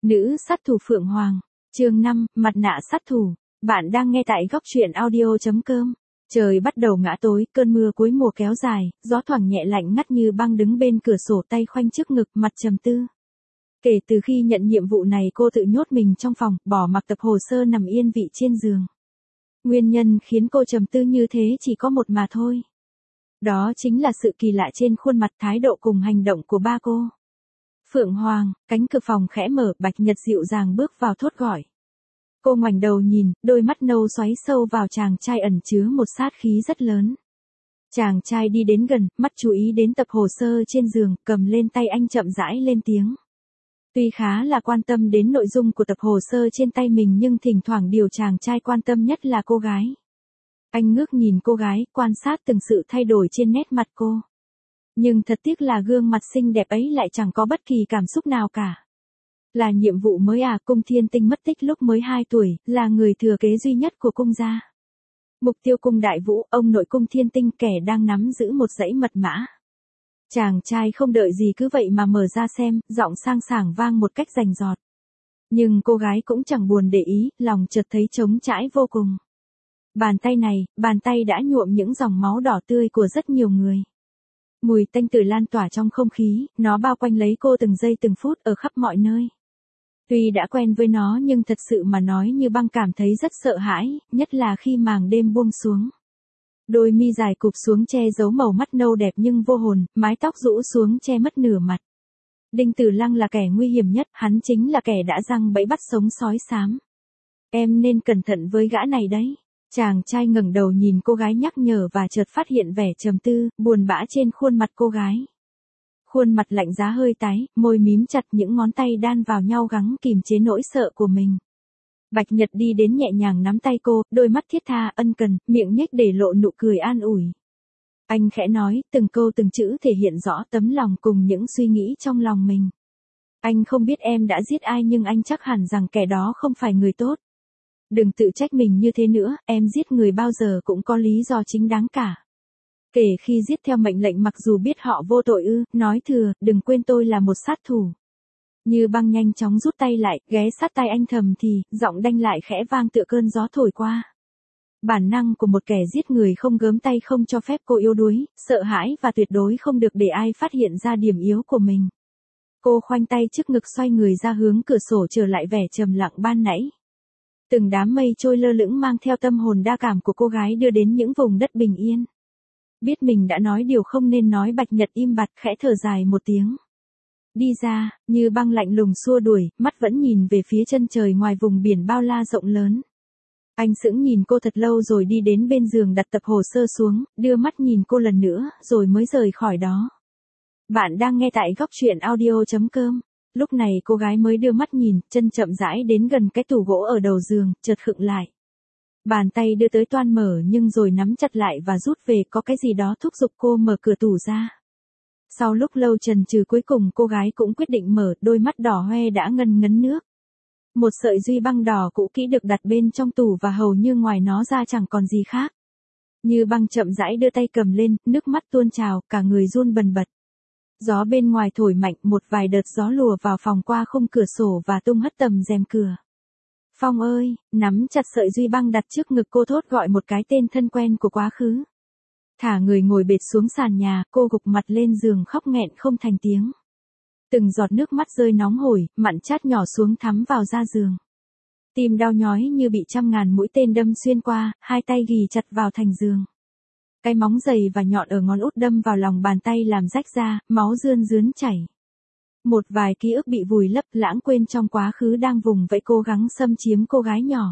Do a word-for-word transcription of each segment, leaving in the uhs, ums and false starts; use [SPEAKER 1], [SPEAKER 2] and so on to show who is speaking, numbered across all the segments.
[SPEAKER 1] Nữ sát thủ Phượng Hoàng, chương năm, mặt nạ sát thủ. Bạn đang nghe tại góc truyện audio chấm com. Trời bắt đầu ngã tối, cơn mưa cuối mùa kéo dài, gió thoảng nhẹ lạnh ngắt như băng đứng bên cửa sổ, tay khoanh trước ngực, mặt trầm tư. Kể từ khi nhận nhiệm vụ này, cô tự nhốt mình trong phòng, bỏ mặc tập hồ sơ nằm yên vị trên giường. Nguyên nhân khiến cô trầm tư như thế chỉ có một mà thôi. Đó chính là sự kỳ lạ trên khuôn mặt, thái độ cùng hành động của ba cô. Phượng Hoàng, cánh cửa phòng khẽ mở, Bạch Nhật dịu dàng bước vào thốt gọi. Cô ngoảnh đầu nhìn, đôi mắt nâu xoáy sâu vào chàng trai ẩn chứa một sát khí rất lớn. Chàng trai đi đến gần, mắt chú ý đến tập hồ sơ trên giường, cầm lên tay anh chậm rãi lên tiếng. Tuy khá là quan tâm đến nội dung của tập hồ sơ trên tay mình, nhưng thỉnh thoảng điều chàng trai quan tâm nhất là cô gái. Anh ngước nhìn cô gái, quan sát từng sự thay đổi trên nét mặt cô. Nhưng thật tiếc là gương mặt xinh đẹp ấy lại chẳng có bất kỳ cảm xúc nào cả. Là nhiệm vụ mới à? Cung Thiên Tinh mất tích lúc mới hai tuổi, là người thừa kế duy nhất của cung gia. Mục tiêu cung Đại Vũ, ông nội Cung Thiên Tinh, kẻ đang nắm giữ một dãy mật mã. Chàng trai không đợi gì cứ vậy mà mở ra xem, giọng sang sảng vang một cách rành rọt. Nhưng cô gái cũng chẳng buồn để ý, lòng chợt thấy trống trải vô cùng. Bàn tay này, bàn tay đã nhuộm những dòng máu đỏ tươi của rất nhiều người. Mùi tanh tưởi lan tỏa trong không khí, nó bao quanh lấy cô từng giây từng phút ở khắp mọi nơi. Tuy đã quen với nó nhưng thật sự mà nói Như Băng cảm thấy rất sợ hãi, nhất là khi màn đêm buông xuống. Đôi mi dài cụp xuống che giấu màu mắt nâu đẹp nhưng vô hồn, mái tóc rũ xuống che mất nửa mặt. Đinh Tử Lăng là kẻ nguy hiểm nhất, hắn chính là kẻ đã giăng bẫy bắt sống sói xám. Em nên cẩn thận với gã này đấy. Chàng trai ngẩng đầu nhìn cô gái nhắc nhở và chợt phát hiện vẻ trầm tư, buồn bã trên khuôn mặt cô gái. Khuôn mặt lạnh giá hơi tái, môi mím chặt, những ngón tay đan vào nhau gắng kìm chế nỗi sợ của mình. Bạch Nhật đi đến nhẹ nhàng nắm tay cô, đôi mắt thiết tha, ân cần, miệng nhếch để lộ nụ cười an ủi. Anh khẽ nói, từng câu từng chữ thể hiện rõ tấm lòng cùng những suy nghĩ trong lòng mình. Anh không biết em đã giết ai nhưng anh chắc hẳn rằng kẻ đó không phải người tốt. Đừng tự trách mình như thế nữa, em giết người bao giờ cũng có lý do chính đáng cả. Kể khi giết theo mệnh lệnh mặc dù biết họ vô tội ư, nói thừa, đừng quên tôi là một sát thủ. Như Băng nhanh chóng rút tay lại, ghé sát tay anh thầm thì, giọng đanh lại khẽ vang tựa cơn gió thổi qua. Bản năng của một kẻ giết người không gớm tay không cho phép cô yếu đuối, sợ hãi và tuyệt đối không được để ai phát hiện ra điểm yếu của mình. Cô khoanh tay trước ngực, xoay người ra hướng cửa sổ, trở lại vẻ trầm lặng ban nãy. Từng đám mây trôi lơ lửng mang theo tâm hồn đa cảm của cô gái đưa đến những vùng đất bình yên. Biết mình đã nói điều không nên nói, Bạch Nhật im bặt khẽ thở dài một tiếng. Đi ra, Như Băng lạnh lùng xua đuổi, mắt vẫn nhìn về phía chân trời ngoài vùng biển bao la rộng lớn. Anh sững nhìn cô thật lâu rồi đi đến bên giường, đặt tập hồ sơ xuống, đưa mắt nhìn cô lần nữa, rồi mới rời khỏi đó. Bạn đang nghe tại góc truyện audio chấm com. Lúc này cô gái mới đưa mắt nhìn, chân chậm rãi đến gần cái tủ gỗ ở đầu giường, chợt khựng lại. Bàn tay đưa tới toan mở nhưng rồi nắm chặt lại và rút về, có cái gì đó thúc giục cô mở cửa tủ ra. Sau lúc lâu chần chừ cuối cùng cô gái cũng quyết định mở, đôi mắt đỏ hoe đã ngần ngấn nước. Một sợi duy băng đỏ cũ kỹ được đặt bên trong tủ và hầu như ngoài nó ra chẳng còn gì khác. Như Băng chậm rãi đưa tay cầm lên, nước mắt tuôn trào, cả người run bần bật. Gió bên ngoài thổi mạnh, một vài đợt gió lùa vào phòng qua khung cửa sổ và tung hất tầm rèm cửa. Phong ơi, nắm chặt sợi duy băng đặt trước ngực, cô thốt gọi một cái tên thân quen của quá khứ. Thả người ngồi bệt xuống sàn nhà, cô gục mặt lên giường khóc nghẹn không thành tiếng. Từng giọt nước mắt rơi nóng hổi, mặn chát nhỏ xuống thắm vào da giường. Tim đau nhói như bị trăm ngàn mũi tên đâm xuyên qua, hai tay ghì chặt vào thành giường. Cái móng dày và nhọn ở ngón út đâm vào lòng bàn tay làm rách ra, máu rươn rướn chảy. Một vài ký ức bị vùi lấp, lãng quên trong quá khứ đang vùng vẫy cố gắng xâm chiếm cô gái nhỏ.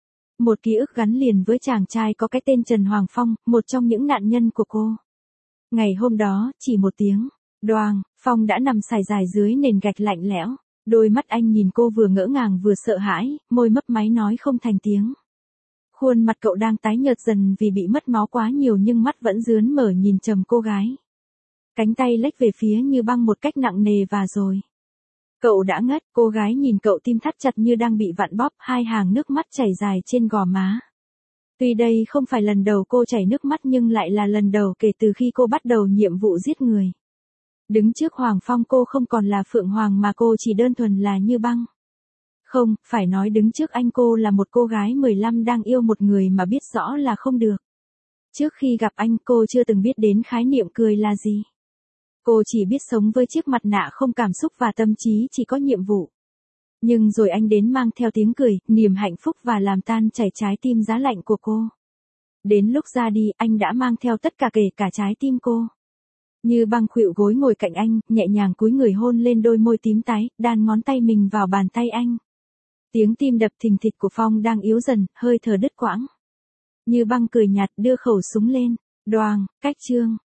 [SPEAKER 1] Một ký ức gắn liền với chàng trai có cái tên Trần Hoàng Phong, một trong những nạn nhân của cô. Ngày hôm đó, chỉ một tiếng, đoàng, Phong đã nằm sải dài dưới nền gạch lạnh lẽo. Đôi mắt anh nhìn cô vừa ngỡ ngàng vừa sợ hãi, môi mấp máy nói không thành tiếng. Khuôn mặt cậu đang tái nhợt dần vì bị mất máu quá nhiều nhưng mắt vẫn rướn mở nhìn trầm cô gái. Cánh tay lách về phía Như Băng một cách nặng nề và rồi. Cậu đã ngất, cô gái nhìn cậu, tim thắt chặt như đang bị vặn bóp, hai hàng nước mắt chảy dài trên gò má. Tuy đây không phải lần đầu cô chảy nước mắt nhưng lại là lần đầu kể từ khi cô bắt đầu nhiệm vụ giết người. Đứng trước Hoàng Phong cô không còn là Phượng Hoàng mà cô chỉ đơn thuần là Như Băng. Không, phải nói đứng trước anh cô là một cô gái mười lăm đang yêu một người mà biết rõ là không được. Trước khi gặp anh cô chưa từng biết đến khái niệm cười là gì. Cô chỉ biết sống với chiếc mặt nạ không cảm xúc và tâm trí chỉ có nhiệm vụ. Nhưng rồi anh đến mang theo tiếng cười, niềm hạnh phúc và làm tan chảy trái tim giá lạnh của cô. Đến lúc ra đi, anh đã mang theo tất cả kể cả trái tim cô. Như Băng khuỵu gối ngồi cạnh anh, nhẹ nhàng cúi người hôn lên đôi môi tím tái, đan ngón tay mình vào bàn tay anh. Tiếng tim đập thình thịch của Phong đang yếu dần, hơi thở đứt quãng. Như Băng cười nhạt đưa khẩu súng lên. Đoàng, cách chương.